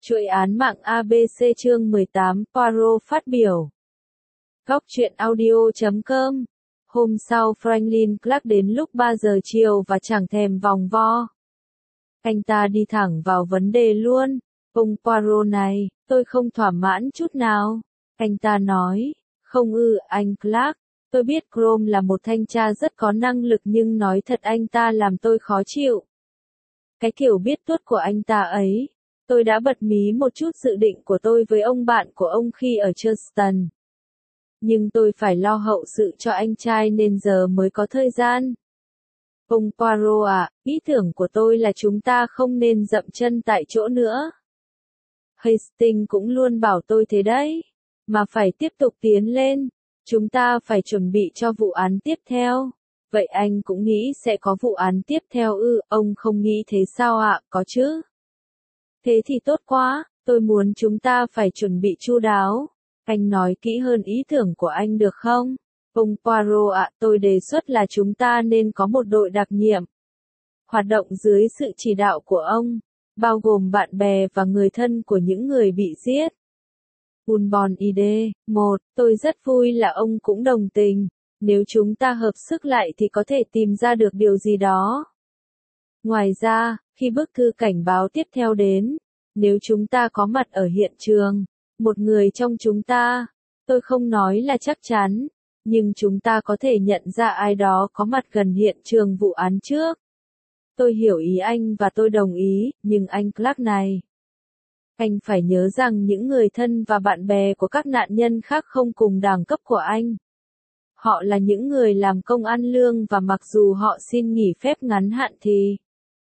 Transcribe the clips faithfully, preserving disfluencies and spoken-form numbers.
Chuỗi án mạng a bê xê chương mười tám, Poirot phát biểu. Góc truyện audio chấm com. Hôm sau Franklin Clark đến lúc ba giờ chiều và chẳng thèm vòng vo. Anh ta đi thẳng vào vấn đề luôn. Ông Poirot này, tôi không thỏa mãn chút nào. Anh ta nói, không ư anh Clark. Tôi biết Crome là một thanh tra rất có năng lực nhưng nói thật anh ta làm tôi khó chịu. Cái kiểu biết tuốt của anh ta ấy. Tôi đã bật mí một chút dự định của tôi với ông bạn của ông khi ở Charleston. Nhưng tôi phải lo hậu sự cho anh trai nên giờ mới có thời gian. Ông Poirot à, ý tưởng của tôi là chúng ta không nên dậm chân tại chỗ nữa. Hastings cũng luôn bảo tôi thế đấy. Mà phải tiếp tục tiến lên. Chúng ta phải chuẩn bị cho vụ án tiếp theo. Vậy anh cũng nghĩ sẽ có vụ án tiếp theo ư, ông không nghĩ thế sao ạ, có chứ? Thế thì tốt quá, tôi muốn chúng ta phải chuẩn bị chu đáo. Anh nói kỹ hơn ý tưởng của anh được không? Ông Poirot ạ, tôi đề xuất là chúng ta nên có một đội đặc nhiệm. Hoạt động dưới sự chỉ đạo của ông, bao gồm bạn bè và người thân của những người bị giết. Un bon idée, một, tôi rất vui là ông cũng đồng tình. Nếu chúng ta hợp sức lại thì có thể tìm ra được điều gì đó. Ngoài ra, khi bức thư cảnh báo tiếp theo đến, nếu chúng ta có mặt ở hiện trường, một người trong chúng ta, tôi không nói là chắc chắn, nhưng chúng ta có thể nhận ra ai đó có mặt gần hiện trường vụ án trước. Tôi hiểu ý anh và tôi đồng ý, nhưng anh Clark này. Anh phải nhớ rằng những người thân và bạn bè của các nạn nhân khác không cùng đẳng cấp của anh. Họ là những người làm công ăn lương và mặc dù họ xin nghỉ phép ngắn hạn thì...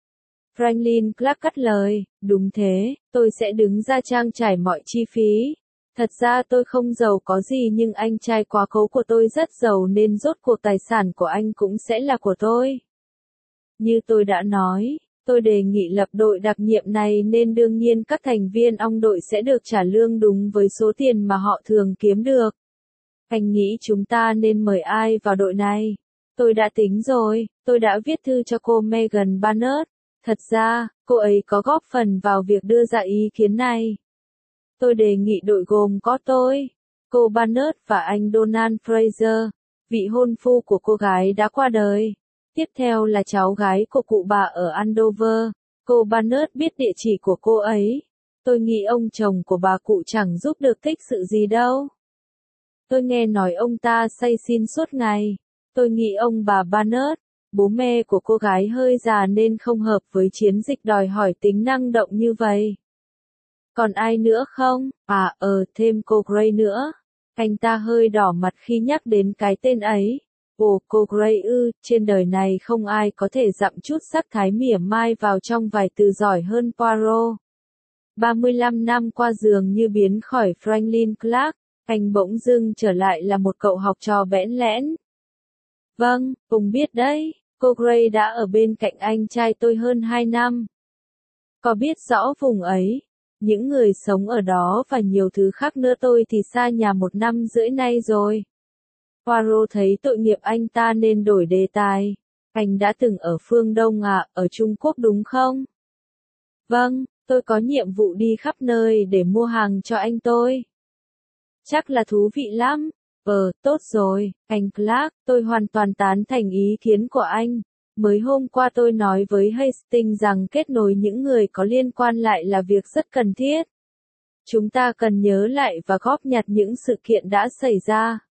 Franklin Clark cắt lời, đúng thế, tôi sẽ đứng ra trang trải mọi chi phí. Thật ra tôi không giàu có gì nhưng anh trai quá cố của tôi rất giàu nên rốt cuộc tài sản của anh cũng sẽ là của tôi. Như tôi đã nói, tôi đề nghị lập đội đặc nhiệm này nên đương nhiên các thành viên ong đội sẽ được trả lương đúng với số tiền mà họ thường kiếm được. Anh nghĩ chúng ta nên mời ai vào đội này? Tôi đã tính rồi, tôi đã viết thư cho cô Megan Barnett. Thật ra, cô ấy có góp phần vào việc đưa ra ý kiến này. Tôi đề nghị đội gồm có tôi, cô Barnett và anh Donald Fraser, vị hôn phu của cô gái đã qua đời. Tiếp theo là cháu gái của cụ bà ở Andover. Cô Barnett biết địa chỉ của cô ấy. Tôi nghĩ ông chồng của bà cụ chẳng giúp được tích sự gì đâu. Tôi nghe nói ông ta say xin suốt ngày. Tôi nghĩ ông bà Barnett, bố mẹ của cô gái hơi già nên không hợp với chiến dịch đòi hỏi tính năng động như vậy. Còn ai nữa không? À, ờ, thêm cô Gray nữa. Anh ta hơi đỏ mặt khi nhắc đến cái tên ấy. Ồ, cô Gray ư, trên đời này không ai có thể dặm chút sắc thái mỉa mai vào trong vài từ giỏi hơn Poirot. ba mươi lăm năm qua dường như biến khỏi Franklin Clark, anh bỗng dưng trở lại là một cậu học trò bẽn lẽn. Vâng, ông biết đấy, cô Gray đã ở bên cạnh anh trai tôi hơn hai năm. Có biết rõ vùng ấy, những người sống ở đó và nhiều thứ khác nữa tôi thì xa nhà một năm rưỡi nay rồi. Poirot thấy tội nghiệp anh ta nên đổi đề tài. Anh đã từng ở phương Đông à, ở Trung Quốc đúng không? Vâng, tôi có nhiệm vụ đi khắp nơi để mua hàng cho anh tôi. Chắc là thú vị lắm. Ờ, tốt rồi, anh Clark, tôi hoàn toàn tán thành ý kiến của anh. Mới hôm qua tôi nói với Hastings rằng kết nối những người có liên quan lại là việc rất cần thiết. Chúng ta cần nhớ lại và góp nhặt những sự kiện đã xảy ra.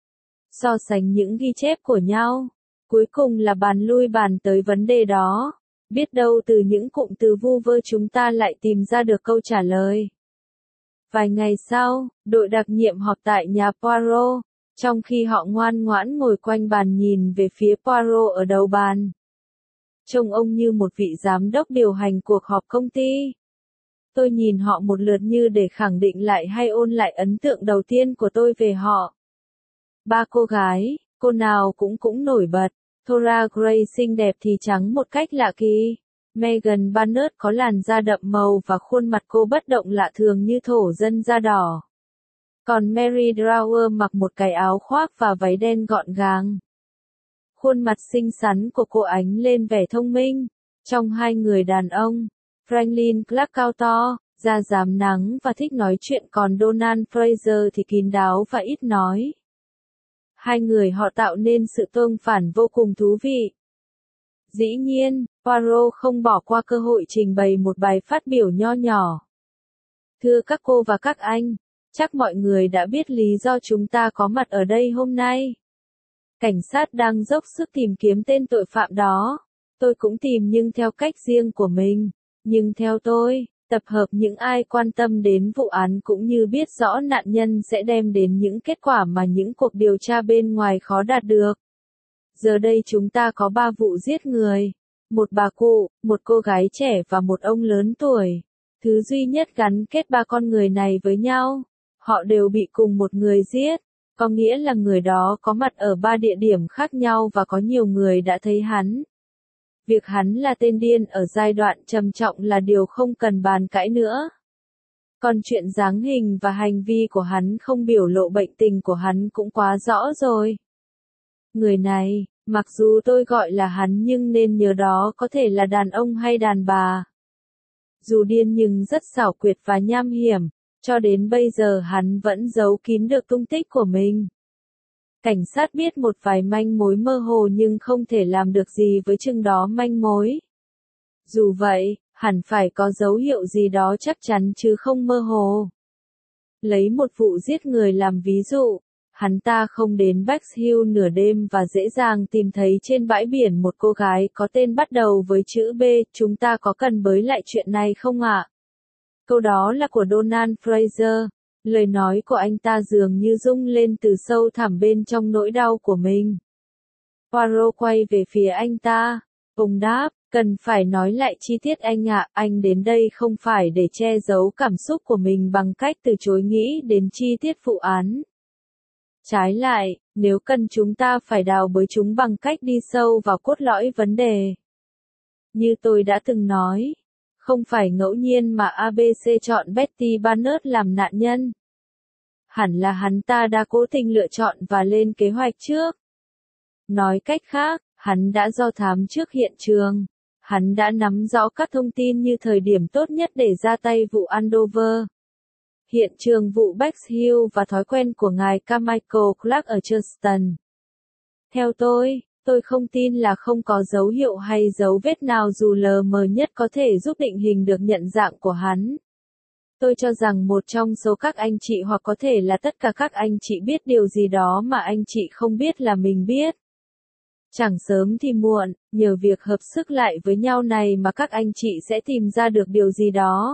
So sánh những ghi chép của nhau. Cuối cùng là bàn lui bàn tới vấn đề đó. Biết đâu từ những cụm từ vu vơ chúng ta lại tìm ra được câu trả lời. Vài ngày sau, đội đặc nhiệm họp tại nhà Poirot, trong khi họ ngoan ngoãn ngồi quanh bàn nhìn về phía Poirot ở đầu bàn. Trông ông như một vị giám đốc điều hành cuộc họp công ty. Tôi nhìn họ một lượt như để khẳng định lại hay ôn lại ấn tượng đầu tiên của tôi về họ. Ba cô gái, cô nào cũng cũng nổi bật. Thora Gray xinh đẹp thì trắng một cách lạ kỳ. Megan Barnett có làn da đậm màu và khuôn mặt cô bất động lạ thường như thổ dân da đỏ. Còn Mary Drawer mặc một cái áo khoác và váy đen gọn gàng. Khuôn mặt xinh xắn của cô ánh lên vẻ thông minh. Trong hai người đàn ông, Franklin Clark cao to, da rám nắng và thích nói chuyện, còn Donald Fraser thì kín đáo và ít nói. Hai người họ tạo nên sự tương phản vô cùng thú vị. Dĩ nhiên, Poirot không bỏ qua cơ hội trình bày một bài phát biểu nho nhỏ. Thưa các cô và các anh, chắc mọi người đã biết lý do chúng ta có mặt ở đây hôm nay. Cảnh sát đang dốc sức tìm kiếm tên tội phạm đó. Tôi cũng tìm nhưng theo cách riêng của mình. Nhưng theo tôi, tập hợp những ai quan tâm đến vụ án cũng như biết rõ nạn nhân sẽ đem đến những kết quả mà những cuộc điều tra bên ngoài khó đạt được. Giờ đây chúng ta có ba vụ giết người. Một bà cụ, một cô gái trẻ và một ông lớn tuổi. Thứ duy nhất gắn kết ba con người này với nhau, họ đều bị cùng một người giết. Có nghĩa là người đó có mặt ở ba địa điểm khác nhau và có nhiều người đã thấy hắn. Việc hắn là tên điên ở giai đoạn trầm trọng là điều không cần bàn cãi nữa. Còn chuyện dáng hình và hành vi của hắn không biểu lộ bệnh tình của hắn cũng quá rõ rồi. Người này, mặc dù tôi gọi là hắn nhưng nên nhớ đó có thể là đàn ông hay đàn bà. Dù điên nhưng rất xảo quyệt và nham hiểm, cho đến bây giờ hắn vẫn giấu kín được tung tích của mình. Cảnh sát biết một vài manh mối mơ hồ nhưng không thể làm được gì với chừng đó manh mối. Dù vậy, hẳn phải có dấu hiệu gì đó chắc chắn chứ không mơ hồ. Lấy một vụ giết người làm ví dụ, hắn ta không đến Bexhill nửa đêm và dễ dàng tìm thấy trên bãi biển một cô gái có tên bắt đầu với chữ B. Chúng ta có cần bới lại chuyện này không ạ? Câu đó là của Donald Fraser. Lời nói của anh ta dường như rung lên từ sâu thẳm bên trong nỗi đau của mình. Poirot quay về phía anh ta. Ông đáp, cần phải nói lại chi tiết anh ạ, anh đến đây không phải để che giấu cảm xúc của mình bằng cách từ chối nghĩ đến chi tiết vụ án. Trái lại, nếu cần chúng ta phải đào bới chúng bằng cách đi sâu vào cốt lõi vấn đề. Như tôi đã từng nói, không phải ngẫu nhiên mà a bê xê chọn Betty Barnett làm nạn nhân. Hẳn là hắn ta đã cố tình lựa chọn và lên kế hoạch trước. Nói cách khác, hắn đã do thám trước hiện trường. Hắn đã nắm rõ các thông tin như thời điểm tốt nhất để ra tay vụ Andover, hiện trường vụ Bexhill và thói quen của ngài Carmichael Clark ở Charleston. Theo tôi, tôi không tin là không có dấu hiệu hay dấu vết nào dù lờ mờ nhất có thể giúp định hình được nhận dạng của hắn. Tôi cho rằng một trong số các anh chị hoặc có thể là tất cả các anh chị biết điều gì đó mà anh chị không biết là mình biết. Chẳng sớm thì muộn, nhờ việc hợp sức lại với nhau này mà các anh chị sẽ tìm ra được điều gì đó.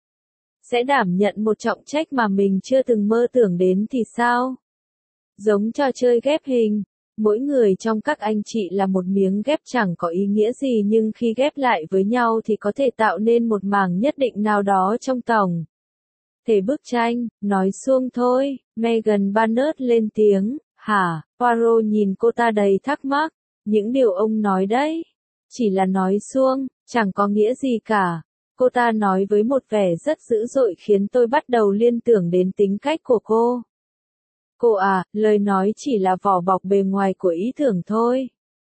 Sẽ đảm nhận một trọng trách mà mình chưa từng mơ tưởng đến thì sao? Giống trò chơi ghép hình, mỗi người trong các anh chị là một miếng ghép chẳng có ý nghĩa gì nhưng khi ghép lại với nhau thì có thể tạo nên một mảng nhất định nào đó trong tổng thể bức tranh. Nói suông thôi, Megan Barnett lên tiếng. Hả? Poirot nhìn cô ta đầy thắc mắc. Những điều ông nói đấy, chỉ là nói suông, chẳng có nghĩa gì cả. Cô ta nói với một vẻ rất dữ dội khiến tôi bắt đầu liên tưởng đến tính cách của cô. Cô à, lời nói chỉ là vỏ bọc bề ngoài của ý tưởng thôi.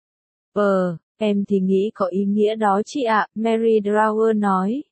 Ờ, em thì nghĩ có ý nghĩa đó chị ạ, Mary Drower nói.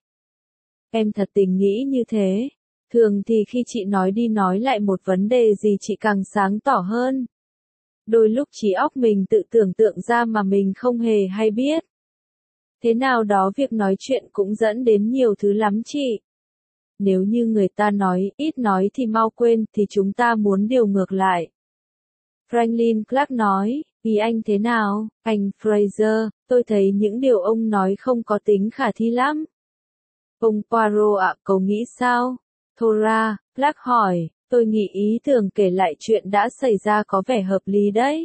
Em thật tình nghĩ như thế. Thường thì khi chị nói đi nói lại một vấn đề gì chị càng sáng tỏ hơn. Đôi lúc trí óc mình tự tưởng tượng ra mà mình không hề hay biết. Thế nào đó việc nói chuyện cũng dẫn đến nhiều thứ lắm chị. Nếu như người ta nói, ít nói thì mau quên, thì chúng ta muốn điều ngược lại. Franklin Clark nói, ý anh thế nào, anh Fraser, tôi thấy những điều ông nói không có tính khả thi lắm. Ông Poirot ạ, cậu nghĩ sao? Thora, Clark hỏi, tôi nghĩ ý tưởng kể lại chuyện đã xảy ra có vẻ hợp lý đấy.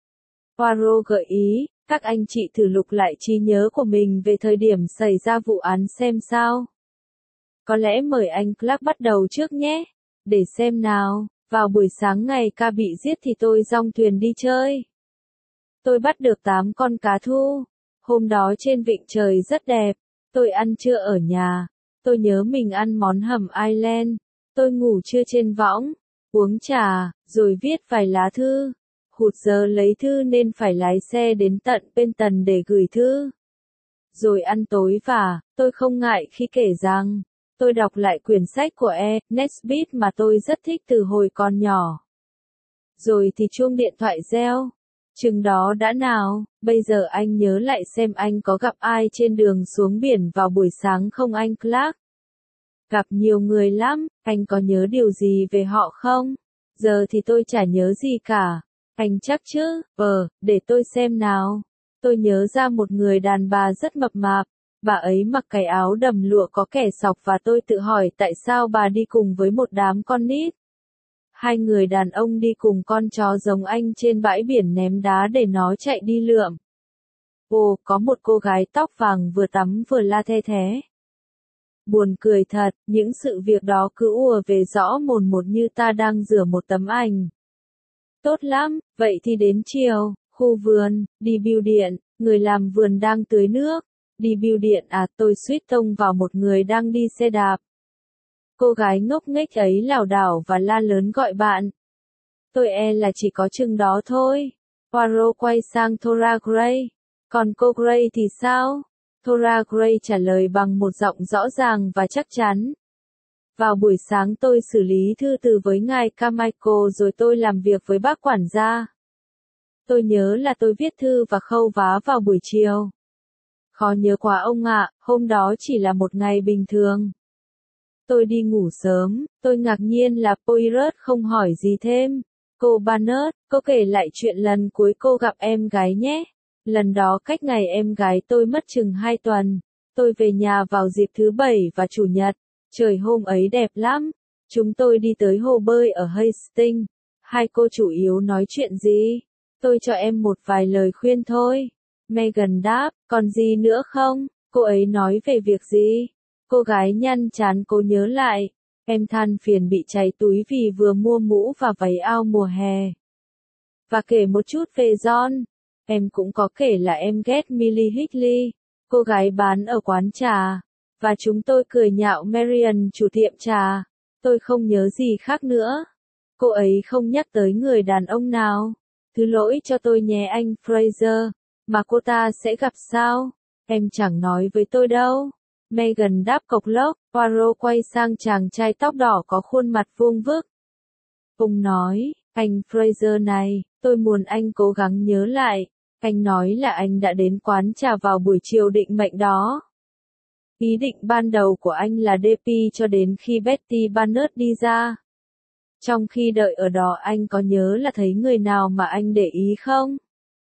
Poirot gợi ý, các anh chị thử lục lại trí nhớ của mình về thời điểm xảy ra vụ án xem sao. Có lẽ mời anh Clark bắt đầu trước nhé. Để xem nào, vào buổi sáng ngày ca bị giết thì tôi dong thuyền đi chơi. Tôi bắt được tám con cá thu. Hôm đó trên vịnh trời rất đẹp. Tôi ăn trưa ở nhà. Tôi nhớ mình ăn món hầm Ireland. Tôi ngủ trưa trên võng, uống trà, rồi viết vài lá thư. Hụt giờ lấy thư nên phải lái xe đến tận Penton để gửi thư. Rồi ăn tối và, tôi không ngại khi kể rằng, Tôi đọc lại quyển sách của E. Nesbit mà tôi rất thích từ hồi còn nhỏ. Rồi thì chuông điện thoại reo. Chừng đó đã nào, bây giờ anh nhớ lại xem anh có gặp ai trên đường xuống biển vào buổi sáng không anh Clark? Gặp nhiều người lắm, anh có nhớ điều gì về họ không? Giờ thì tôi chả nhớ gì cả. Anh chắc chứ? Ờ, để tôi xem nào. Tôi nhớ ra một người đàn bà rất mập mạp. Bà ấy mặc cái áo đầm lụa có kẻ sọc và tôi tự hỏi tại sao bà đi cùng với một đám con nít. Hai người đàn ông đi cùng con chó giống anh trên bãi biển ném đá để nó chạy đi lượm. Ồ, có một cô gái tóc vàng vừa tắm vừa la the thé. Buồn cười thật, những sự việc đó cứ ùa về rõ mồn một như ta đang rửa một tấm ảnh. Tốt lắm, vậy thì đến chiều, khu vườn, đi bưu điện, người làm vườn đang tưới nước. Đi bưu điện à, tôi suýt tông vào một người đang đi xe đạp. Cô gái ngốc nghếch ấy lảo đảo và la lớn gọi bạn. Tôi e là chỉ có chừng đó thôi. Poirot quay sang Thora Gray. Còn cô Gray thì sao? Thora Gray trả lời bằng một giọng rõ ràng và chắc chắn. Vào buổi sáng tôi xử lý thư từ với ngài Carmichael rồi tôi làm việc với bác quản gia. Tôi nhớ là tôi viết thư và khâu vá vào buổi chiều. Khó nhớ quá ông ạ, hôm đó chỉ là một ngày bình thường. Tôi đi ngủ sớm, tôi ngạc nhiên là Poirot không hỏi gì thêm. Cô Barnard, cô kể lại chuyện lần cuối cô gặp em gái nhé. Lần đó cách ngày em gái tôi mất chừng hai tuần. Tôi về nhà vào dịp thứ bảy và chủ nhật. Trời hôm ấy đẹp lắm. Chúng tôi đi tới hồ bơi ở Hastings. Hai cô chủ yếu nói chuyện gì? Tôi cho em một vài lời khuyên thôi. Megan đáp, còn gì nữa không? Cô ấy nói về việc gì? Cô gái nhăn chán cố nhớ lại. Em than phiền bị cháy túi vì vừa mua mũ và váy ao mùa hè. Và kể một chút về John. Em cũng có kể là em ghét Millie Hickley, cô gái bán ở quán trà. Và chúng tôi cười nhạo Marian chủ tiệm trà. Tôi không nhớ gì khác nữa. Cô ấy không nhắc tới người đàn ông nào. Thứ lỗi cho tôi nhé anh Fraser. Mà cô ta sẽ gặp sao? Em chẳng nói với tôi đâu. Megan đáp cộc lốc. Poirot quay sang chàng trai tóc đỏ có khuôn mặt vuông vức. Ông nói, anh Fraser này, tôi muốn anh cố gắng nhớ lại. Anh nói là anh đã đến quán trà vào buổi chiều định mệnh đó. Ý định ban đầu của anh là đê pê cho đến khi Betty Barnard đi ra. Trong khi đợi ở đó anh có nhớ là thấy người nào mà anh để ý không?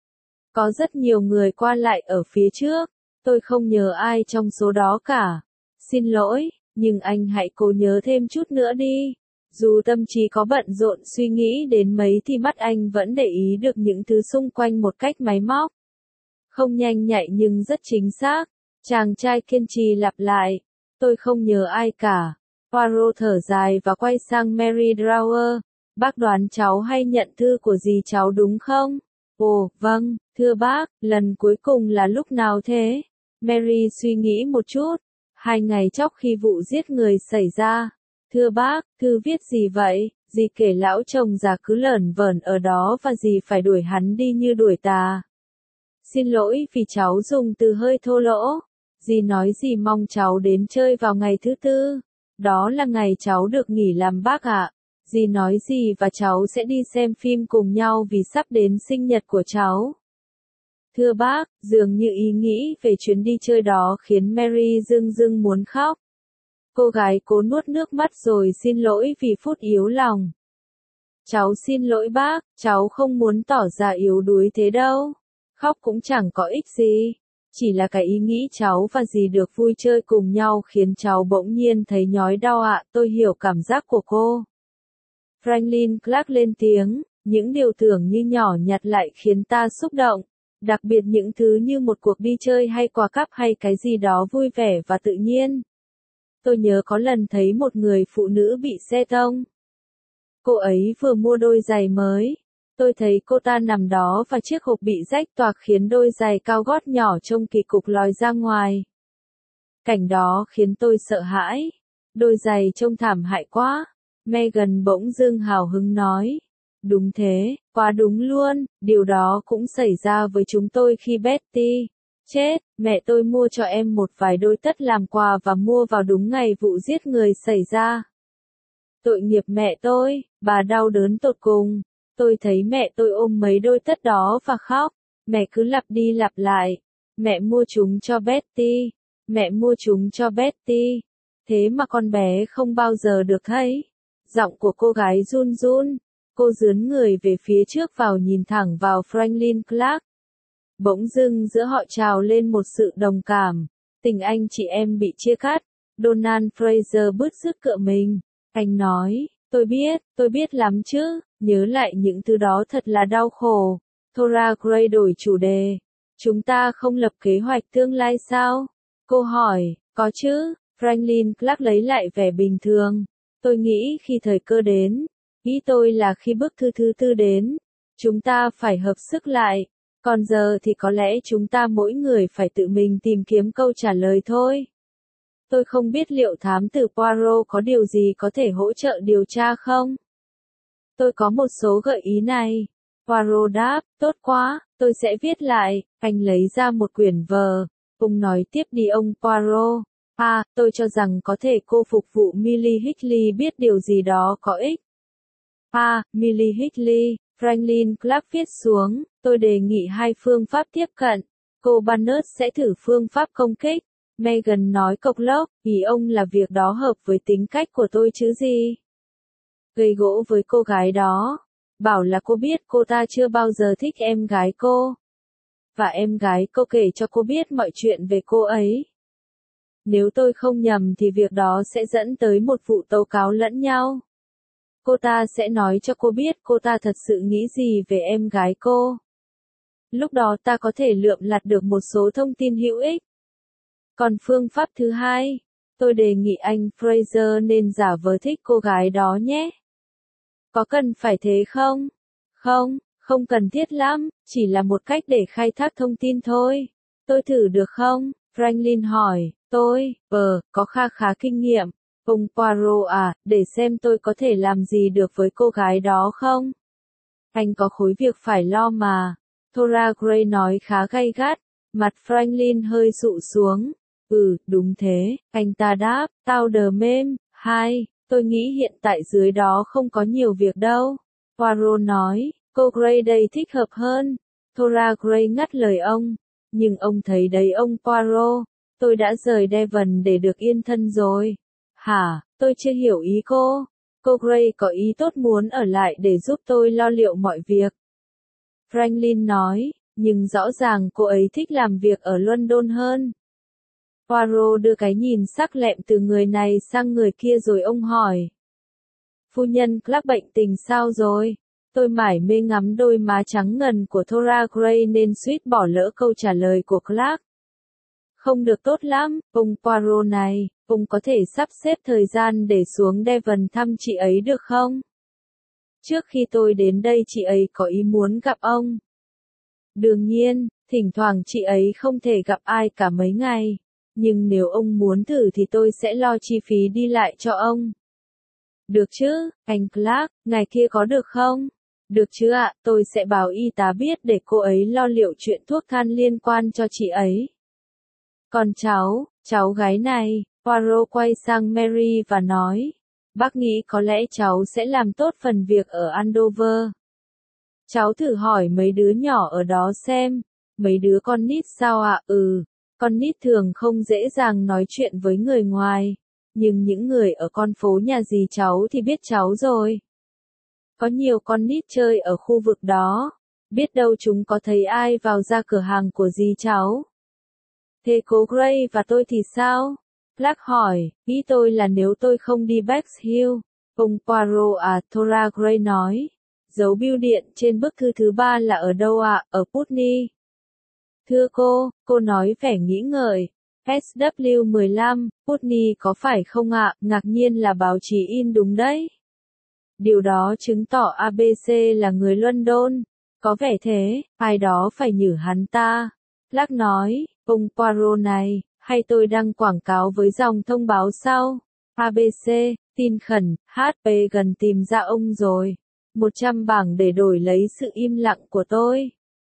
Có rất nhiều người qua lại ở phía trước. Tôi không nhớ ai trong số đó cả. Xin lỗi, nhưng anh hãy cố nhớ thêm chút nữa đi. Dù tâm trí có bận rộn suy nghĩ đến mấy thì mắt anh vẫn để ý được những thứ xung quanh một cách máy móc. Không nhanh nhạy nhưng rất chính xác. Chàng trai kiên trì lặp lại. Tôi không nhớ ai cả. Poirot thở dài và quay sang Mary Drawer. Bác đoán cháu hay nhận thư của dì cháu đúng không? Ồ, vâng, thưa bác, lần cuối cùng là lúc nào thế? Mary suy nghĩ một chút. Hai ngày trước khi vụ giết người xảy ra. Thưa bác, thư viết gì vậy? Dì kể lão chồng già cứ lởn vởn ở đó và dì phải đuổi hắn đi như đuổi tà. Xin lỗi vì cháu dùng từ hơi thô lỗ. Dì nói dì mong cháu đến chơi vào ngày thứ tư. Đó là ngày cháu được nghỉ làm bác ạ. Dì nói dì và cháu sẽ đi xem phim cùng nhau vì sắp đến sinh nhật của cháu. Thưa bác, dường như ý nghĩ về chuyến đi chơi đó khiến Mary rưng rưng muốn khóc. Cô gái cố nuốt nước mắt rồi xin lỗi vì phút yếu lòng. Cháu xin lỗi bác, cháu không muốn tỏ ra yếu đuối thế đâu. Khóc cũng chẳng có ích gì. Chỉ là cái ý nghĩ cháu và dì được vui chơi cùng nhau khiến cháu bỗng nhiên thấy nhói đau ạ, tôi hiểu cảm giác của cô. Franklin Clark lên tiếng, những điều tưởng như nhỏ nhặt lại khiến ta xúc động. Đặc biệt những thứ như một cuộc đi chơi hay quà cáp hay cái gì đó vui vẻ và tự nhiên. Tôi nhớ có lần thấy một người phụ nữ bị xe tông. Cô ấy vừa mua đôi giày mới. Tôi thấy cô ta nằm đó và chiếc hộp bị rách toạc khiến đôi giày cao gót nhỏ trông kỳ cục lòi ra ngoài. Cảnh đó khiến tôi sợ hãi. Đôi giày trông thảm hại quá. Megan bỗng dưng hào hứng nói. Đúng thế, quá đúng luôn, điều đó cũng xảy ra với chúng tôi khi Betty. Chết, mẹ tôi mua cho em một vài đôi tất làm quà và mua vào đúng ngày vụ giết người xảy ra. Tội nghiệp mẹ tôi, bà đau đớn tột cùng. Tôi thấy mẹ tôi ôm mấy đôi tất đó và khóc. Mẹ cứ lặp đi lặp lại. Mẹ mua chúng cho Betty. Mẹ mua chúng cho Betty. Thế mà con bé không bao giờ được thấy. Giọng của cô gái run run. Cô dướn người về phía trước vào nhìn thẳng vào Franklin Clark. Bỗng dưng giữa họ trào lên một sự đồng cảm. Tình anh chị em bị chia cắt. Donald Fraser bứt rứt cựa mình. Anh nói, tôi biết, tôi biết lắm chứ, nhớ lại những thứ đó thật là đau khổ. Thora Gray đổi chủ đề. Chúng ta không lập kế hoạch tương lai sao? Cô hỏi, có chứ, Franklin Clark lấy lại vẻ bình thường. Tôi nghĩ khi thời cơ đến, ý tôi là khi bức thư thứ tư đến, chúng ta phải hợp sức lại. Còn giờ thì có lẽ chúng ta mỗi người phải tự mình tìm kiếm câu trả lời thôi. Tôi không biết liệu thám tử Poirot có điều gì có thể hỗ trợ điều tra không? Tôi có một số gợi ý này. Poirot đáp, tốt quá, tôi sẽ viết lại. Anh lấy ra một quyển vở. Ông nói tiếp đi ông Poirot. À, tôi cho rằng có thể cô phục vụ Millie Hickley biết điều gì đó có ích. À, Millie Hickley, Franklin Clark viết xuống, tôi đề nghị hai phương pháp tiếp cận. Cô Barnett sẽ thử phương pháp công kích. Megan nói cộc lốc, ý ông là việc đó hợp với tính cách của tôi chứ gì. Gây gỗ với cô gái đó. Bảo là cô biết cô ta chưa bao giờ thích em gái cô. Và em gái cô kể cho cô biết mọi chuyện về cô ấy. Nếu tôi không nhầm thì việc đó sẽ dẫn tới một vụ tố cáo lẫn nhau. Cô ta sẽ nói cho cô biết cô ta thật sự nghĩ gì về em gái cô. Lúc đó ta có thể lượm lặt được một số thông tin hữu ích. Còn phương pháp thứ hai, tôi đề nghị anh Fraser nên giả vờ thích cô gái đó nhé. Có cần phải thế không? Không, không cần thiết lắm, chỉ là một cách để khai thác thông tin thôi. Tôi thử được không? Franklin hỏi, tôi, ờ, có kha khá kinh nghiệm. Ông Poirot à, để xem tôi có thể làm gì được với cô gái đó không? Anh có khối việc phải lo mà. Thora Gray nói khá gay gắt, mặt Franklin hơi dụ xuống. Ừ, đúng thế, anh ta đáp, tao đờ mêm. Hai, tôi nghĩ hiện tại dưới đó không có nhiều việc đâu. Poirot nói, cô Gray đây thích hợp hơn. Thora Gray ngắt lời ông. Nhưng ông thấy đấy ông Poirot, tôi đã rời Devon để được yên thân rồi. Hả, tôi chưa hiểu ý cô. Cô Gray có ý tốt muốn ở lại để giúp tôi lo liệu mọi việc. Franklin nói, nhưng rõ ràng cô ấy thích làm việc ở London hơn. Poirot đưa cái nhìn sắc lẹm từ người này sang người kia rồi ông hỏi. Phu nhân Clark bệnh tình sao rồi? Tôi mải mê ngắm đôi má trắng ngần của Thora Gray nên suýt bỏ lỡ câu trả lời của Clark. Không được tốt lắm, ông Poirot này, ông có thể sắp xếp thời gian để xuống Devon thăm chị ấy được không? Trước khi tôi đến đây chị ấy có ý muốn gặp ông. Đương nhiên, thỉnh thoảng chị ấy không thể gặp ai cả mấy ngày. Nhưng nếu ông muốn thử thì tôi sẽ lo chi phí đi lại cho ông. Được chứ, anh Clark, ngày kia có được không? Được chứ ạ, tôi sẽ báo y tá biết để cô ấy lo liệu chuyện thuốc thang liên quan cho chị ấy. Còn cháu, cháu gái này, Poirot quay sang Mary và nói. Bác nghĩ có lẽ cháu sẽ làm tốt phần việc ở Andover. Cháu thử hỏi mấy đứa nhỏ ở đó xem. Mấy đứa con nít sao ạ? Ừ. Con nít thường không dễ dàng nói chuyện với người ngoài, nhưng những người ở con phố nhà dì cháu thì biết cháu rồi. Có nhiều con nít chơi ở khu vực đó, biết đâu chúng có thấy ai vào ra cửa hàng của dì cháu. Thế cô Gray và tôi thì sao? Clark hỏi, ý tôi là nếu tôi không đi Bexhill Hill. Ông Poirot à, Thora Gray nói. Dấu bưu điện trên bức thư thứ ba là ở đâu ạ? À? Ở Putney. Thưa cô, cô nói vẻ nghĩ ngợi. ét vê mười lăm, Putney có phải không ạ? À? Ngạc nhiên là báo chí in đúng đấy. Điều đó chứng tỏ a bê xê là người London. Có vẻ thế, ai đó phải nhử hắn ta. Clark nói, ông Poirot này, hay tôi đăng quảng cáo với dòng thông báo sau. a bê xê, tin khẩn, hát pê gần tìm ra ông rồi. một trăm bảng để đổi lấy sự im lặng của tôi.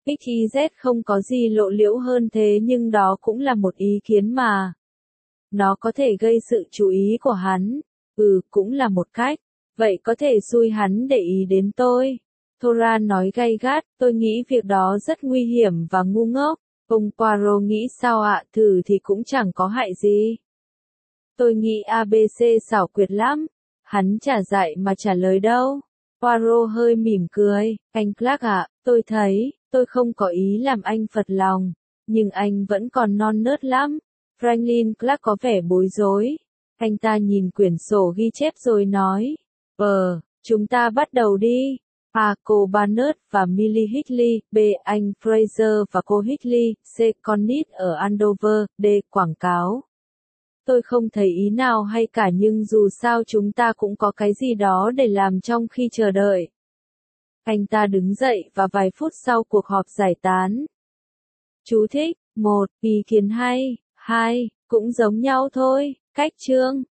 ích zét không có gì lộ liễu hơn thế nhưng đó cũng là một ý kiến mà. Nó có thể gây sự chú ý của hắn. Ừ, cũng là một cách. Vậy có thể xui hắn để ý đến tôi. Thoran nói gay gắt, tôi nghĩ việc đó rất nguy hiểm và ngu ngốc. Ông Poirot nghĩ sao ạ, thử thì cũng chẳng có hại gì. Tôi nghĩ a bê xê xảo quyệt lắm. Hắn chả dạy mà trả lời đâu. Poirot hơi mỉm cười, anh Clark ạ, tôi thấy, tôi không có ý làm anh phật lòng, nhưng anh vẫn còn non nớt lắm. Franklin Clark có vẻ bối rối. Anh ta nhìn quyển sổ ghi chép rồi nói, ờ, chúng ta bắt đầu đi. A. Cô Barnett và Millie Higley, B. Anh Fraser và cô Higley, C. Connitt ở Andover, D. Quảng cáo. Tôi không thấy ý nào hay cả nhưng dù sao chúng ta cũng có cái gì đó để làm trong khi chờ đợi. Anh ta đứng dậy và vài phút sau cuộc họp giải tán. Chú thích, một, ý kiến hay, hai, cũng giống nhau thôi, cách chương.